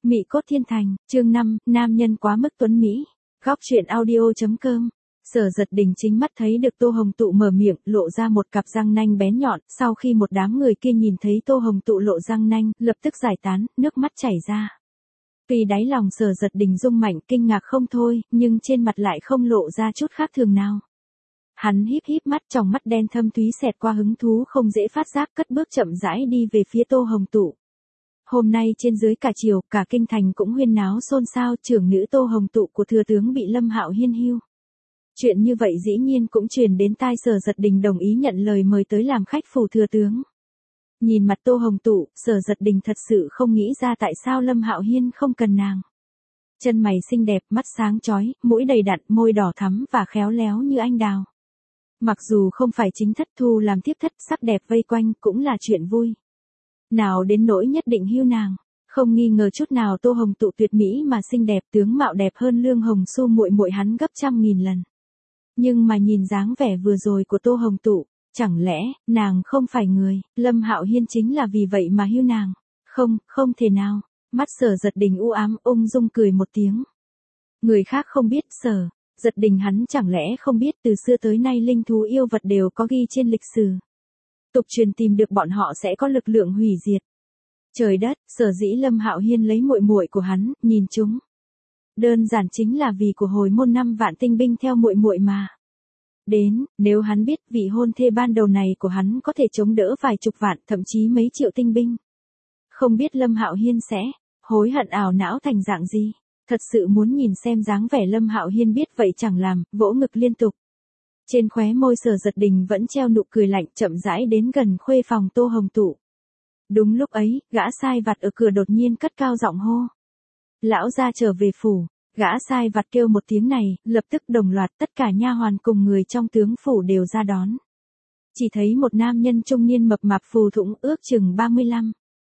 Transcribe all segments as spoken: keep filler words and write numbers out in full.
Mị cốt thiên thành, chương năm, nam nhân quá mức tuấn Mỹ. Góc truyện audio.com. Sở Giật Đình chính mắt thấy được Tô Hồng Tụ mở miệng, lộ ra một cặp răng nanh bén nhọn, sau khi một đám người kia nhìn thấy Tô Hồng Tụ lộ răng nanh, lập tức giải tán, nước mắt chảy ra. Tuy đáy lòng Sở Giật Đình rung mạnh, kinh ngạc không thôi, nhưng trên mặt lại không lộ ra chút khác thường nào. Hắn híp híp mắt, trong mắt đen thâm thúy xẹt qua hứng thú không dễ phát giác, cất bước chậm rãi đi về phía Tô Hồng Tụ. Hôm nay trên dưới cả triều, cả kinh thành cũng huyên náo xôn xao, trưởng nữ Tô Hồng Tụ của thừa tướng bị Lâm Hạo Hiên hưu. Chuyện như vậy dĩ nhiên cũng truyền đến tai Sở Giật Đình, đồng ý nhận lời mời tới làm khách phủ thừa tướng. Nhìn mặt Tô Hồng Tụ, Sở Giật Đình thật sự không nghĩ ra tại sao Lâm Hạo Hiên không cần nàng. Chân mày xinh đẹp, mắt sáng chói, mũi đầy đặn, môi đỏ thắm và khéo léo như anh đào. Mặc dù không phải chính thất thu làm tiếp thất, sắc đẹp vây quanh cũng là chuyện vui. Nào đến nỗi nhất định hưu nàng, không nghi ngờ chút nào Tô Hồng Tụ tuyệt mỹ mà xinh đẹp, tướng mạo đẹp hơn Lương Hồng Xu muội muội hắn gấp trăm nghìn lần. Nhưng mà nhìn dáng vẻ vừa rồi của Tô Hồng Tụ, chẳng lẽ nàng không phải người, Lâm Hạo Hiên chính là vì vậy mà hưu nàng? Không, không thể nào. Mắt Sở Giật Đình u ám, ung dung cười một tiếng. Người khác không biết, Sở Giật Đình hắn chẳng lẽ không biết từ xưa tới nay linh thú yêu vật đều có ghi trên lịch sử. Tục truyền tìm được bọn họ sẽ có lực lượng hủy diệt. Trời đất, sở dĩ Lâm Hạo Hiên lấy muội muội của hắn, nhìn chúng. Đơn giản chính là vì của hồi môn năm vạn tinh binh theo muội muội mà. Đến, nếu hắn biết vị hôn thê ban đầu này của hắn có thể chống đỡ vài chục vạn, thậm chí mấy triệu tinh binh. Không biết Lâm Hạo Hiên sẽ hối hận ảo não thành dạng gì. Thật sự muốn nhìn xem dáng vẻ Lâm Hạo Hiên biết vậy chẳng làm, vỗ ngực liên tục. Trên khóe môi Sở Giật Đình vẫn treo nụ cười lạnh, chậm rãi đến gần khuê phòng Tô Hồng Tụ. Đúng lúc ấy, gã sai vặt ở cửa đột nhiên cất cao giọng hô. Lão gia trở về phủ. Gã sai vặt kêu một tiếng này, lập tức đồng loạt tất cả nha hoàn cùng người trong tướng phủ đều ra đón. Chỉ thấy một nam nhân trung niên mập mạp phù thủng ước chừng ba mươi lăm,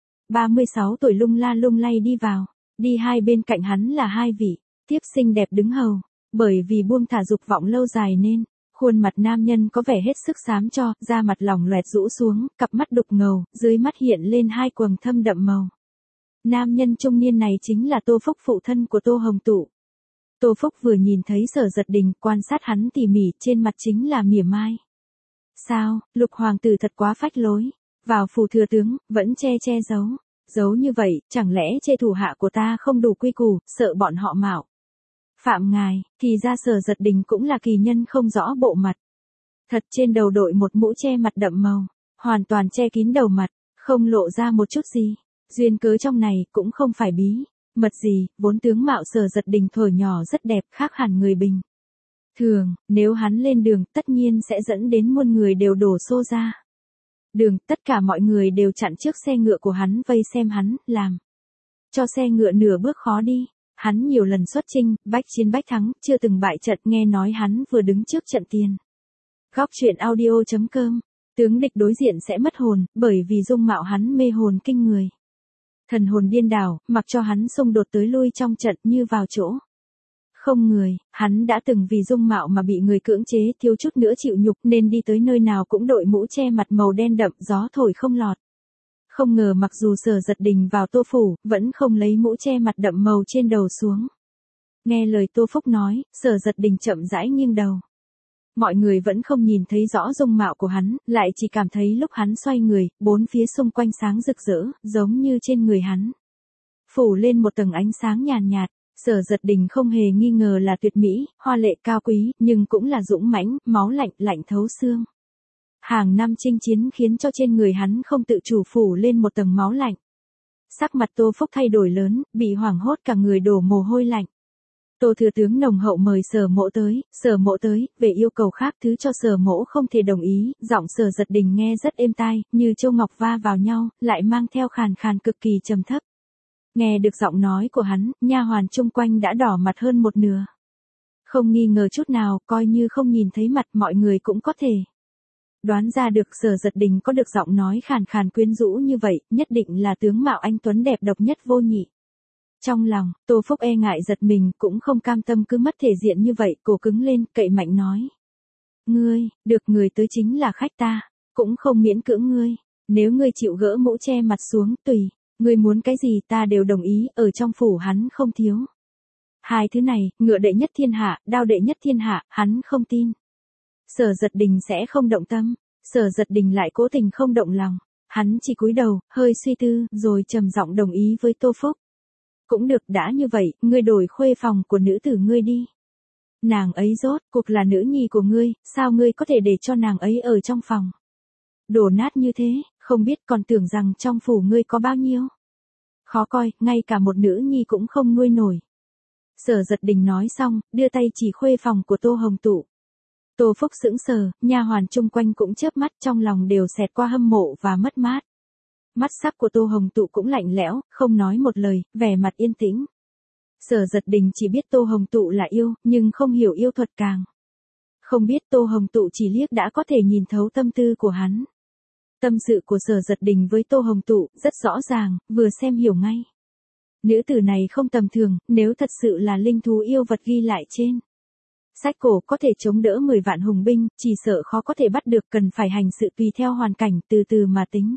ba mươi sáu tuổi lung la lung lay đi vào. Đi hai bên cạnh hắn là hai vị tiếp xinh đẹp đứng hầu. Bởi vì buông thả dục vọng lâu dài nên khuôn mặt nam nhân có vẻ hết sức xám cho, da mặt lỏng loẹt rũ xuống, cặp mắt đục ngầu, dưới mắt hiện lên hai quầng thâm đậm màu. Nam nhân trung niên này chính là Tô Phúc, phụ thân của Tô Hồng Tụ. Tô Phúc vừa nhìn thấy Sở Giật Đình, quan sát hắn tỉ mỉ, trên mặt chính là mỉa mai. Sao, Lục hoàng tử thật quá phách lối, vào phủ thừa tướng, vẫn che che giấu. Giấu như vậy, chẳng lẽ chê thủ hạ của ta không đủ quy củ, sợ bọn họ mạo phạm ngài, thì ra Sở Giật Đình cũng là kỳ nhân không rõ bộ mặt. Thật trên đầu đội một mũ che mặt đậm màu, hoàn toàn che kín đầu mặt, không lộ ra một chút gì. Duyên cớ trong này cũng không phải bí mật gì, vốn tướng mạo Sở Giật Đình thuở nhỏ rất đẹp, khác hẳn người bình thường, nếu hắn lên đường tất nhiên sẽ dẫn đến muôn người đều đổ xô ra. Đường, tất cả mọi người đều chặn trước xe ngựa của hắn vây xem hắn, làm cho xe ngựa nửa bước khó đi. Hắn nhiều lần xuất chinh, bách chiến bách thắng, chưa từng bại trận, nghe nói hắn vừa đứng trước trận tiền. Góc truyện audio.com. Tướng địch đối diện sẽ mất hồn, bởi vì dung mạo hắn mê hồn kinh người. Thần hồn điên đảo, mặc cho hắn xung đột tới lui trong trận như vào chỗ không người. Hắn đã từng vì dung mạo mà bị người cưỡng chế, thiếu chút nữa chịu nhục nên đi tới nơi nào cũng đội mũ che mặt màu đen đậm, gió thổi không lọt. Không ngờ mặc dù Sở Giật Đình vào Tô phủ, vẫn không lấy mũ che mặt đậm màu trên đầu xuống. Nghe lời Tô Phúc nói, Sở Giật Đình chậm rãi nghiêng đầu. Mọi người vẫn không nhìn thấy rõ dung mạo của hắn, lại chỉ cảm thấy lúc hắn xoay người, bốn phía xung quanh sáng rực rỡ, giống như trên người hắn phủ lên một tầng ánh sáng nhàn nhạt. Sở Giật Đình không hề nghi ngờ là tuyệt mỹ, hoa lệ cao quý, nhưng cũng là dũng mãnh, máu lạnh, lạnh thấu xương. Hàng năm chinh chiến khiến cho trên người hắn không tự chủ phủ lên một tầng máu lạnh. Sắc mặt Tô Phúc thay đổi lớn, bị hoảng hốt cả người đổ mồ hôi lạnh. Tô thừa tướng nồng hậu mời Sở mỗ tới, Sở mỗ tới, về yêu cầu khác thứ cho Sở mỗ không thể đồng ý. Giọng Sở Giật Đình nghe rất êm tai, như châu ngọc va vào nhau, lại mang theo khàn khàn cực kỳ trầm thấp. Nghe được giọng nói của hắn, nha hoàn chung quanh đã đỏ mặt hơn một nửa. Không nghi ngờ chút nào, coi như không nhìn thấy mặt, mọi người cũng có thể đoán ra được Sở Giật Đình có được giọng nói khàn khàn quyến rũ như vậy, nhất định là tướng mạo anh tuấn đẹp độc nhất vô nhị. Trong lòng, Tô Phúc e ngại giật mình, cũng không cam tâm cứ mất thể diện như vậy, cổ cứng lên, cậy mạnh nói. Ngươi, được, người tới chính là khách ta, cũng không miễn cưỡng ngươi, nếu ngươi chịu gỡ mũ che mặt xuống, tùy. Ngươi muốn cái gì ta đều đồng ý, ở trong phủ hắn không thiếu. Hai thứ này, ngựa đệ nhất thiên hạ, đao đệ nhất thiên hạ, hắn không tin. Sở Giật Đình sẽ không động tâm, Sở Giật Đình lại cố tình không động lòng. Hắn chỉ cúi đầu, hơi suy tư, rồi trầm giọng đồng ý với Tô Phúc. Cũng được, đã như vậy, ngươi đổi khuê phòng của nữ tử ngươi đi. Nàng ấy rốt cuộc là nữ nhi của ngươi, sao ngươi có thể để cho nàng ấy ở trong phòng? Đổ nát như thế, không biết còn tưởng rằng trong phủ ngươi có bao nhiêu. Khó coi, ngay cả một nữ nhi cũng không nuôi nổi. Sở Giật Đình nói xong, đưa tay chỉ khuê phòng của Tô Hồng Tụ. Tô Phúc sững sờ, nha hoàn chung quanh cũng chớp mắt, trong lòng đều xẹt qua hâm mộ và mất mát. Mắt sắc của Tô Hồng Tụ cũng lạnh lẽo, không nói một lời, vẻ mặt yên tĩnh. Sở Giật Đình chỉ biết Tô Hồng Tụ là yêu, nhưng không hiểu yêu thuật càng. Không biết Tô Hồng Tụ chỉ liếc đã có thể nhìn thấu tâm tư của hắn. Tâm sự của Sở Giật Đình với Tô Hồng Tụ rất rõ ràng, vừa xem hiểu ngay. Nữ tử này không tầm thường, nếu thật sự là linh thú yêu vật ghi lại trên sách cổ có thể chống đỡ mười vạn hùng binh, chỉ sợ khó có thể bắt được, cần phải hành sự tùy theo hoàn cảnh, từ từ mà tính.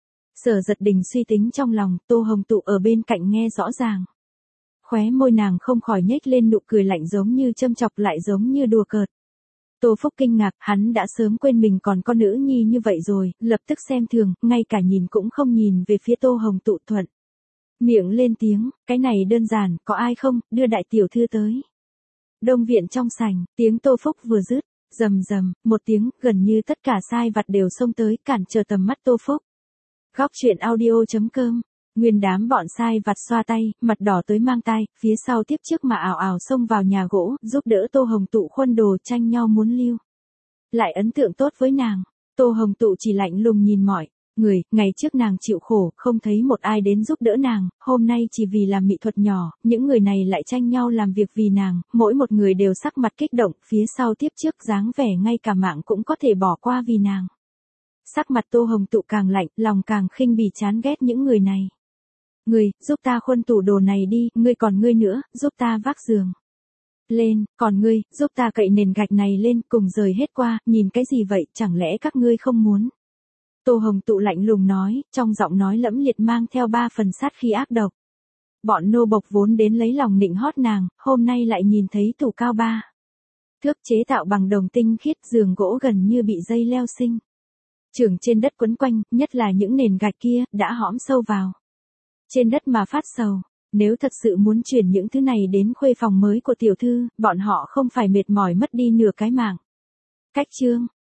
Sở Giật Đình suy tính trong lòng, Tô Hồng Tụ ở bên cạnh nghe rõ ràng. Khóe môi nàng không khỏi nhếch lên nụ cười lạnh, giống như châm chọc lại giống như đùa cợt. Tô Phúc kinh ngạc, hắn đã sớm quên mình còn có nữ nhi như vậy rồi, lập tức xem thường, ngay cả nhìn cũng không nhìn về phía Tô Hồng Tụ, thuận miệng lên tiếng, cái này đơn giản, có ai không, đưa đại tiểu thư tới. Đông viện trong sảnh, tiếng Tô Phúc vừa dứt, rầm rầm, một tiếng, gần như tất cả sai vặt đều xông tới, cản trở tầm mắt Tô Phúc. Góc truyện audio chấm com. Nguyên đám bọn sai vặt xoa tay, mặt đỏ tới mang tai, phía sau tiếp trước mà ảo ảo xông vào nhà gỗ, giúp đỡ Tô Hồng Tụ khuân đồ, tranh nhau muốn lưu lại ấn tượng tốt với nàng. Tô Hồng Tụ chỉ lạnh lùng nhìn mọi người, ngày trước nàng chịu khổ, không thấy một ai đến giúp đỡ nàng, hôm nay chỉ vì làm mỹ thuật nhỏ, những người này lại tranh nhau làm việc vì nàng, mỗi một người đều sắc mặt kích động, phía sau tiếp trước dáng vẻ ngay cả mạng cũng có thể bỏ qua vì nàng. Sắc mặt Tô Hồng Tụ càng lạnh, lòng càng khinh bỉ chán ghét những người này. Ngươi, giúp ta khuân tủ đồ này đi, ngươi còn ngươi nữa, giúp ta vác giường lên, còn ngươi, giúp ta cậy nền gạch này lên, cùng rời hết qua, nhìn cái gì vậy, chẳng lẽ các ngươi không muốn? Tô Hồng Tụ lạnh lùng nói, trong giọng nói lẫm liệt mang theo ba phần sát khí ác độc. Bọn nô bộc vốn đến lấy lòng nịnh hót nàng, hôm nay lại nhìn thấy tủ cao ba thước chế tạo bằng đồng tinh khiết, giường gỗ gần như bị dây leo sinh trưởng trên đất quấn quanh, nhất là những nền gạch kia, đã hõm sâu vào trên đất mà phát sầu. Nếu thật sự muốn chuyển những thứ này đến khuê phòng mới của tiểu thư, bọn họ không phải mệt mỏi mất đi nửa cái mạng. Cách chương